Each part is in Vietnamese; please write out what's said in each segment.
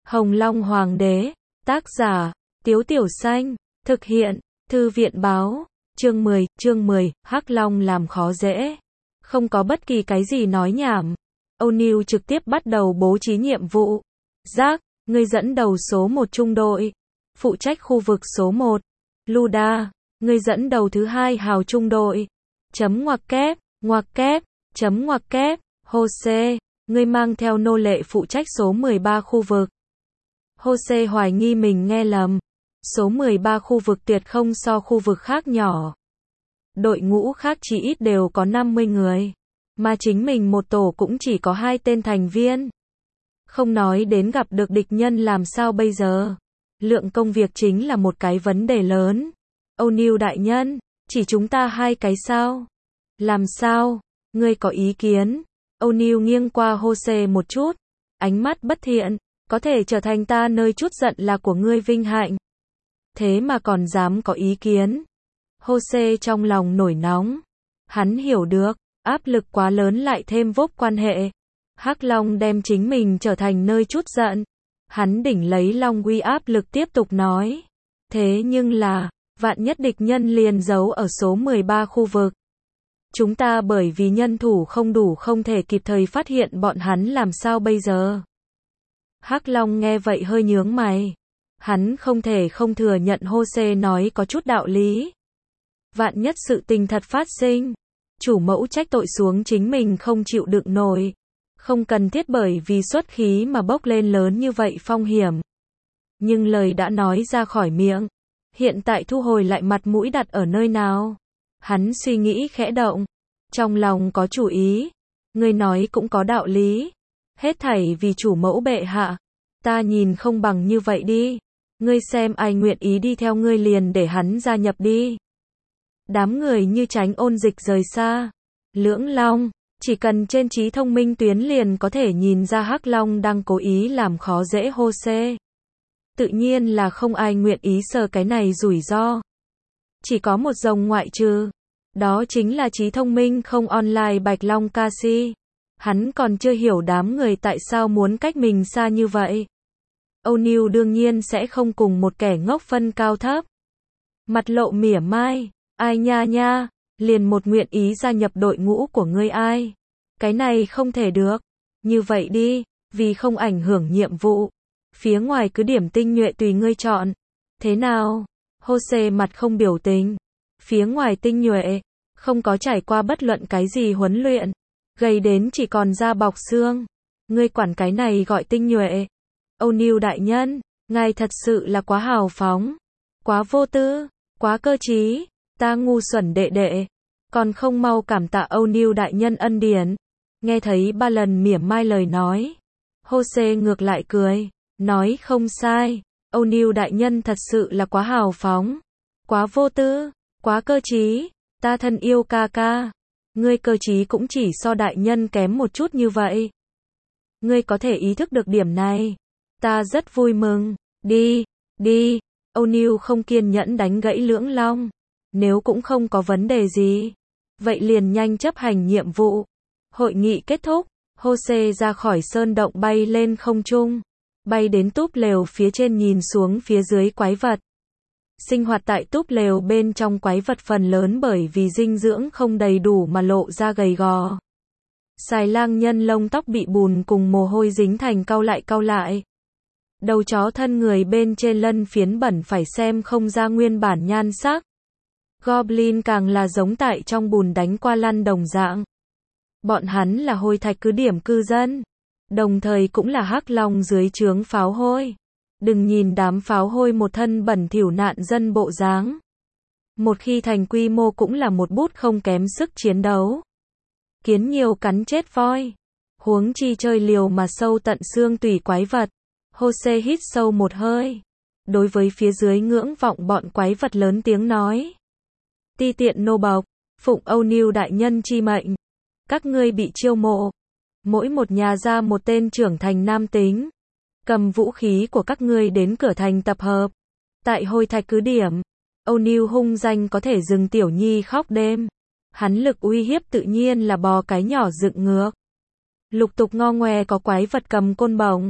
Hồng Long Hoàng đế, tác giả, Tiếu Tiểu Xanh, thực hiện, Thư viện báo, chương 10, Hắc Long làm khó dễ. Không có bất kỳ cái gì nói nhảm. O'Neil trực tiếp bắt đầu bố trí nhiệm vụ. Jack, ngươi dẫn đầu số 1 trung đội, phụ trách khu vực số 1. Luda, ngươi dẫn đầu thứ 2 hào trung đội. Ngoặc kép, chấm ngoặc kép, Jose, ngươi mang theo nô lệ phụ trách số 13 khu vực. Jose hoài nghi mình nghe lầm. Số 13 khu vực tuyệt không so khu vực khác nhỏ. Đội ngũ khác chỉ ít đều có 50 người. Mà chính mình một tổ cũng chỉ có 2 tên thành viên. Không nói đến gặp được địch nhân làm sao bây giờ. Lượng công việc chính là một cái vấn đề lớn. O'Neil đại nhân, chỉ chúng ta 2 cái sao? Làm sao? Ngươi có ý kiến? O'Neil nghiêng qua Jose một chút. Ánh mắt bất thiện. Có thể trở thành ta nơi chút giận là của ngươi vinh hạnh. Thế mà còn dám có ý kiến. Jose trong lòng nổi nóng. Hắn hiểu được, áp lực quá lớn lại thêm vốc quan hệ. Hắc Long đem chính mình trở thành nơi chút giận. Hắn đỉnh lấy long uy áp lực tiếp tục nói. Thế nhưng là, vạn nhất địch nhân liền giấu ở số 13 khu vực. Chúng ta bởi vì nhân thủ không đủ không thể kịp thời phát hiện bọn hắn làm sao bây giờ. Hắc Long nghe vậy hơi nhướng mày. Hắn không thể không thừa nhận Jose nói có chút đạo lý. Vạn nhất sự tình thật phát sinh, chủ mẫu trách tội xuống chính mình không chịu đựng nổi. Không cần thiết bởi vì xuất khí mà bốc lên lớn như vậy phong hiểm. Nhưng lời đã nói ra khỏi miệng. Hiện tại thu hồi lại mặt mũi đặt ở nơi nào? Hắn suy nghĩ khẽ động. Trong lòng có chủ ý. Ngươi nói cũng có đạo lý. Hết thảy vì chủ mẫu bệ hạ. Ta nhìn không bằng như vậy đi. Ngươi xem ai nguyện ý đi theo ngươi liền để hắn gia nhập đi. Đám người như Tránh Ôn Dịch rời xa. Lưỡng Long, chỉ cần trên trí thông minh tuyến liền có thể nhìn ra Hắc Long đang cố ý làm khó dễ Jose. Tự nhiên là không ai nguyện ý sờ cái này rủi ro. Chỉ có một rồng ngoại trừ. Đó chính là trí thông minh không online Bạch Long Casi. Hắn còn chưa hiểu đám người tại sao muốn cách mình xa như vậy. O'Neil đương nhiên sẽ không cùng một kẻ ngốc phân cao thấp. Mặt lộ mỉa mai, ai nha, liền một nguyện ý gia nhập đội ngũ của ngươi ai. Cái này không thể được. Như vậy đi, vì không ảnh hưởng nhiệm vụ. Phía ngoài cứ điểm tinh nhuệ tùy ngươi chọn. Thế nào? Jose mặt không biểu tình. Phía ngoài tinh nhuệ, không có trải qua bất luận cái gì huấn luyện. Gầy đến chỉ còn da bọc xương. Ngươi quản cái này gọi tinh nhuệ. O'Neil đại nhân, ngài thật sự là quá hào phóng. Quá vô tư, quá cơ trí. Ta ngu xuẩn đệ đệ. Còn không mau cảm tạ O'Neil đại nhân ân điển. Nghe thấy 3 lần mỉa mai lời nói. Jose ngược lại cười. Nói không sai. O'Neil đại nhân thật sự là quá hào phóng. Quá vô tư, quá cơ trí. Ta thân yêu ca ca. Ngươi cơ trí cũng chỉ so đại nhân kém một chút như vậy. Ngươi có thể ý thức được điểm này. Ta rất vui mừng. Đi. O'Neil không kiên nhẫn đánh gãy Lưỡng Long. Nếu cũng không có vấn đề gì. Vậy liền nhanh chấp hành nhiệm vụ. Hội nghị kết thúc. Jose ra khỏi sơn động bay lên không trung. Bay đến túp lều phía trên nhìn xuống phía dưới quái vật. Sinh hoạt tại túp lều bên trong quái vật phần lớn bởi vì dinh dưỡng không đầy đủ mà lộ ra gầy gò. Xài lang nhân lông tóc bị bùn cùng mồ hôi dính thành cau lại. Đầu chó thân người bên trên lân phiến bẩn phải xem không ra nguyên bản nhan sắc. Goblin càng là giống tại trong bùn đánh qua lăn đồng dạng. Bọn hắn là hôi thạch cứ điểm cư dân. Đồng thời cũng là Hắc Long dưới trướng pháo hôi. Đừng nhìn đám pháo hôi một thân bẩn thỉu nạn dân bộ dáng. Một khi thành quy mô cũng là một bút không kém sức chiến đấu. Kiến nhiều cắn chết voi. Huống chi chơi liều mà sâu tận xương tủy quái vật. Jose hít sâu một hơi. Đối với phía dưới ngưỡng vọng bọn quái vật lớn tiếng nói. Ti tiện nô bộc, phụng O'Neil đại nhân chi mệnh. Các ngươi bị chiêu mộ. Mỗi một nhà ra một tên trưởng thành nam tính. Cầm vũ khí của các ngươi đến cửa thành tập hợp. Tại hôi thạch cứ điểm. O'Neil hung danh có thể dừng tiểu nhi khóc đêm. Hắn lực uy hiếp tự nhiên là bò cái nhỏ dựng ngược. Lục tục ngo ngoe có quái vật cầm côn bổng.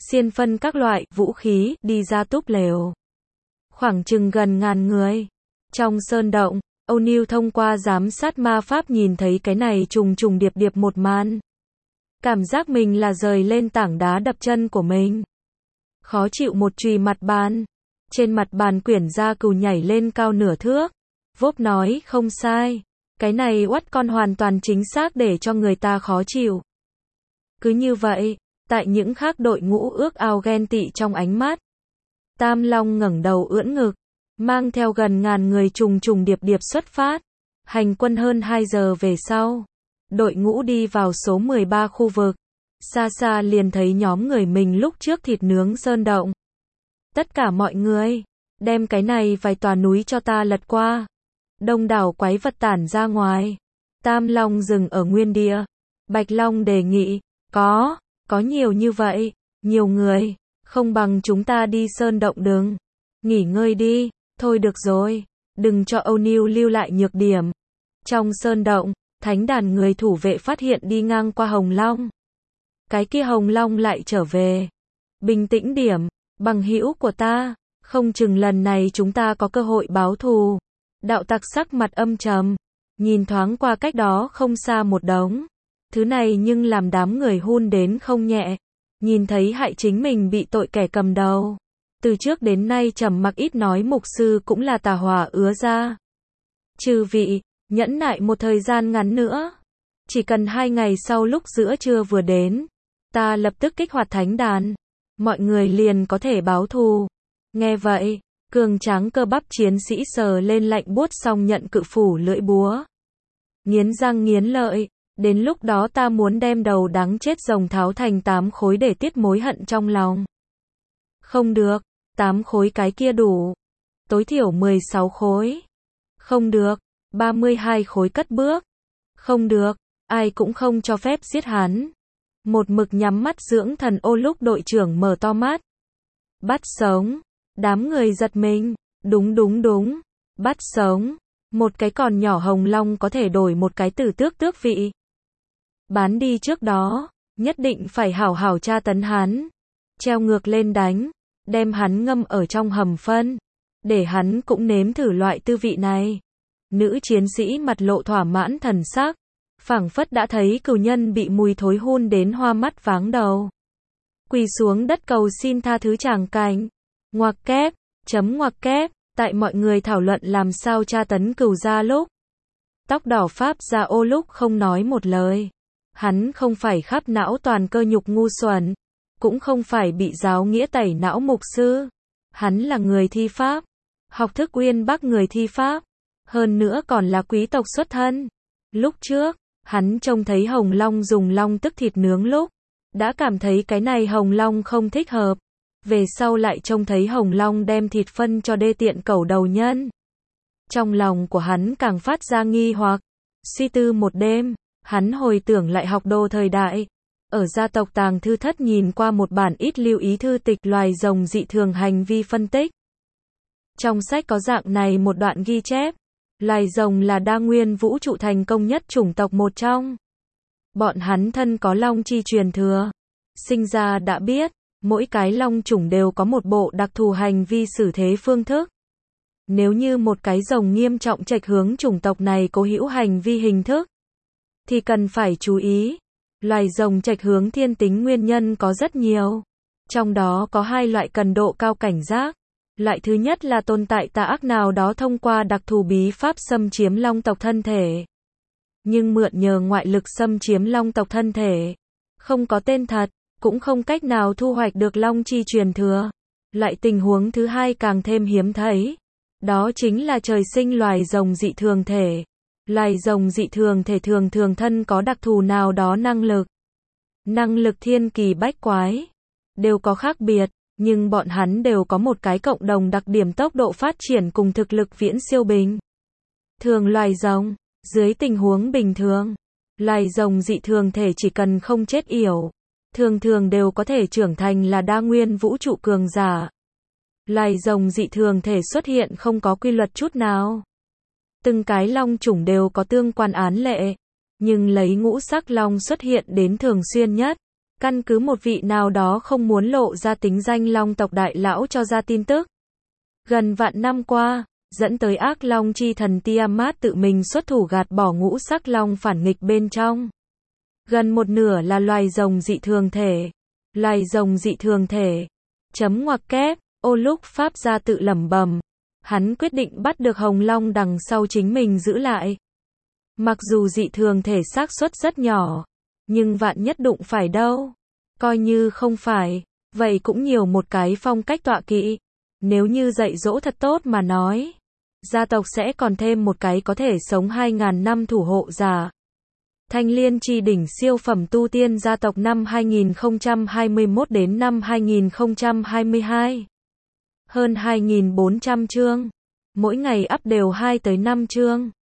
xiên phân các loại vũ khí đi ra túp lều. Khoảng chừng gần ngàn người. Trong sơn động, O'Neil thông qua giám sát ma pháp nhìn thấy cái này trùng trùng điệp điệp một màn. Cảm giác mình là rời lên tảng đá đập chân của mình. Khó chịu một chùy mặt bàn. Trên mặt bàn quyển gia cừu nhảy lên cao nửa thước. Vốp nói không sai. Cái này oắt con hoàn toàn chính xác để cho người ta khó chịu. Cứ như vậy, tại những khác đội ngũ ước ao ghen tị trong ánh mắt. Tam Long ngẩng đầu ưỡn ngực, mang theo gần ngàn người trùng trùng điệp điệp xuất phát. Hành quân hơn 2 giờ về sau. Đội ngũ đi vào số 13 khu vực. Xa xa liền thấy nhóm người mình lúc trước thịt nướng sơn động. Tất cả mọi người, đem cái này vài tòa núi cho ta lật qua. Đông đảo quái vật tản ra ngoài. Tam Long dừng ở nguyên địa. Bạch Long đề nghị, có nhiều như vậy, nhiều người, không bằng chúng ta đi sơn động đừng. Nghỉ ngơi đi, thôi được rồi, đừng cho O'Neil lưu lại nhược điểm. Trong sơn động, thánh đàn người thủ vệ phát hiện đi ngang qua Hồng Long. Cái kia Hồng Long lại trở về. Bình tĩnh điểm, bằng hữu của ta, không chừng lần này chúng ta có cơ hội báo thù. Đạo tặc sắc mặt âm trầm, nhìn thoáng qua cách đó không xa một đống. Thứ này nhưng làm đám người hun đến không nhẹ. Nhìn thấy hại chính mình bị tội kẻ cầm đầu. Từ trước đến nay trầm mặc ít nói mục sư cũng là tà hỏa ứa ra. Chư vị, nhẫn nại một thời gian ngắn nữa. Chỉ cần 2 ngày sau lúc giữa trưa vừa đến, ta lập tức kích hoạt thánh đàn. Mọi người liền có thể báo thù. Nghe vậy, cường tráng cơ bắp chiến sĩ sờ lên lạnh buốt xong nhận cự phủ lưỡi búa. Nghiến răng nghiến lợi, đến lúc đó ta muốn đem đầu đáng chết rồng tháo thành 8 khối để tiết mối hận trong lòng. Không được, 8 khối cái kia đủ. Tối thiểu 16 khối. Không được, 32 khối cất bước. Không được, ai cũng không cho phép giết hắn. Một mực nhắm mắt dưỡng thần ô lúc đội trưởng mở to mắt. Bắt sống. Đám người giật mình. Đúng. Bắt sống. Một cái còn nhỏ Hồng Long có thể đổi một cái tử tước vị. Bán đi trước đó, nhất định phải hảo hảo tra tấn hắn. Treo ngược lên đánh, đem hắn ngâm ở trong hầm phân. Để hắn cũng nếm thử loại tư vị này. Nữ chiến sĩ mặt lộ thỏa mãn thần sắc. Phảng phất đã thấy cừu nhân bị mùi thối hun đến hoa mắt váng đầu. Quỳ xuống đất cầu xin tha thứ tràng cảnh. Ngoặc kép, tại mọi người thảo luận làm sao tra tấn cừu gia lúc. Tóc đỏ Pháp gia ô lúc không nói một lời. Hắn không phải khắp não toàn cơ nhục ngu xuẩn. Cũng không phải bị giáo nghĩa tẩy não mục sư. Hắn là người thi pháp. Học thức uyên bác người thi pháp. Hơn nữa còn là quý tộc xuất thân. Lúc trước, hắn trông thấy Hồng Long dùng long tức thịt nướng lúc. Đã cảm thấy cái này Hồng Long không thích hợp. Về sau lại trông thấy Hồng Long đem thịt phân cho đê tiện cẩu đầu nhân. Trong lòng của hắn càng phát ra nghi hoặc. Suy tư một đêm, hắn hồi tưởng lại học đồ thời đại. Ở gia tộc tàng thư thất nhìn qua một bản ít lưu ý thư tịch loài rồng dị thường hành vi phân tích. Trong sách có dạng này một đoạn ghi chép. Loài rồng là đa nguyên vũ trụ thành công nhất chủng tộc một trong. Bọn hắn thân có long chi truyền thừa. Sinh ra đã biết, mỗi cái long chủng đều có một bộ đặc thù hành vi xử thế phương thức. Nếu như một cái rồng nghiêm trọng chệch hướng chủng tộc này cố hữu hành vi hình thức, thì cần phải chú ý. Loài rồng chệch hướng thiên tính nguyên nhân có rất nhiều. Trong đó có 2 loại cần độ cao cảnh giác. Loại thứ nhất là tồn tại tà ác nào đó thông qua đặc thù bí pháp xâm chiếm long tộc thân thể. Nhưng mượn nhờ ngoại lực xâm chiếm long tộc thân thể. Không có tên thật, cũng không cách nào thu hoạch được long chi truyền thừa. Loại tình huống thứ hai càng thêm hiếm thấy. Đó chính là trời sinh loài rồng dị thường thể. Loài rồng dị thường thể thường thường thân có đặc thù nào đó năng lực. Năng lực thiên kỳ bách quái. Đều có khác biệt, nhưng bọn hắn đều có một cái cộng đồng đặc điểm tốc độ phát triển cùng thực lực viễn siêu bình thường loài rồng. Dưới tình huống bình thường, loài rồng dị thường thể chỉ cần không chết yểu, thường thường đều có thể trưởng thành là đa nguyên vũ trụ cường giả. Loài rồng dị thường thể xuất hiện không có quy luật chút nào. Từng cái long chủng đều có tương quan án lệ, nhưng lấy ngũ sắc long xuất hiện đến thường xuyên nhất. Căn cứ một vị nào đó không muốn lộ ra tính danh Long tộc đại lão cho ra tin tức. Gần vạn năm qua, dẫn tới ác long chi thần Tiamat tự mình xuất thủ gạt bỏ ngũ sắc long phản nghịch bên trong. Gần một nửa là loài rồng dị thường thể. Loài rồng dị thường thể. Chấm ngoặc kép, ô lúc Pháp gia tự lẩm bẩm. Hắn quyết định bắt được Hồng Long đằng sau chính mình giữ lại. Mặc dù dị thường thể xác suất rất nhỏ, nhưng vạn nhất đụng phải đâu. Coi như không phải, vậy cũng nhiều một cái phong cách tọa kỵ. Nếu như dạy dỗ thật tốt mà nói, gia tộc sẽ còn thêm một cái có thể sống 2.000 năm thủ hộ giả. Thanh Liên chi đỉnh siêu phẩm tu tiên gia tộc năm 2021 đến năm 2022. Hơn 2.400 chương. Mỗi ngày up đều 2 tới 5 chương.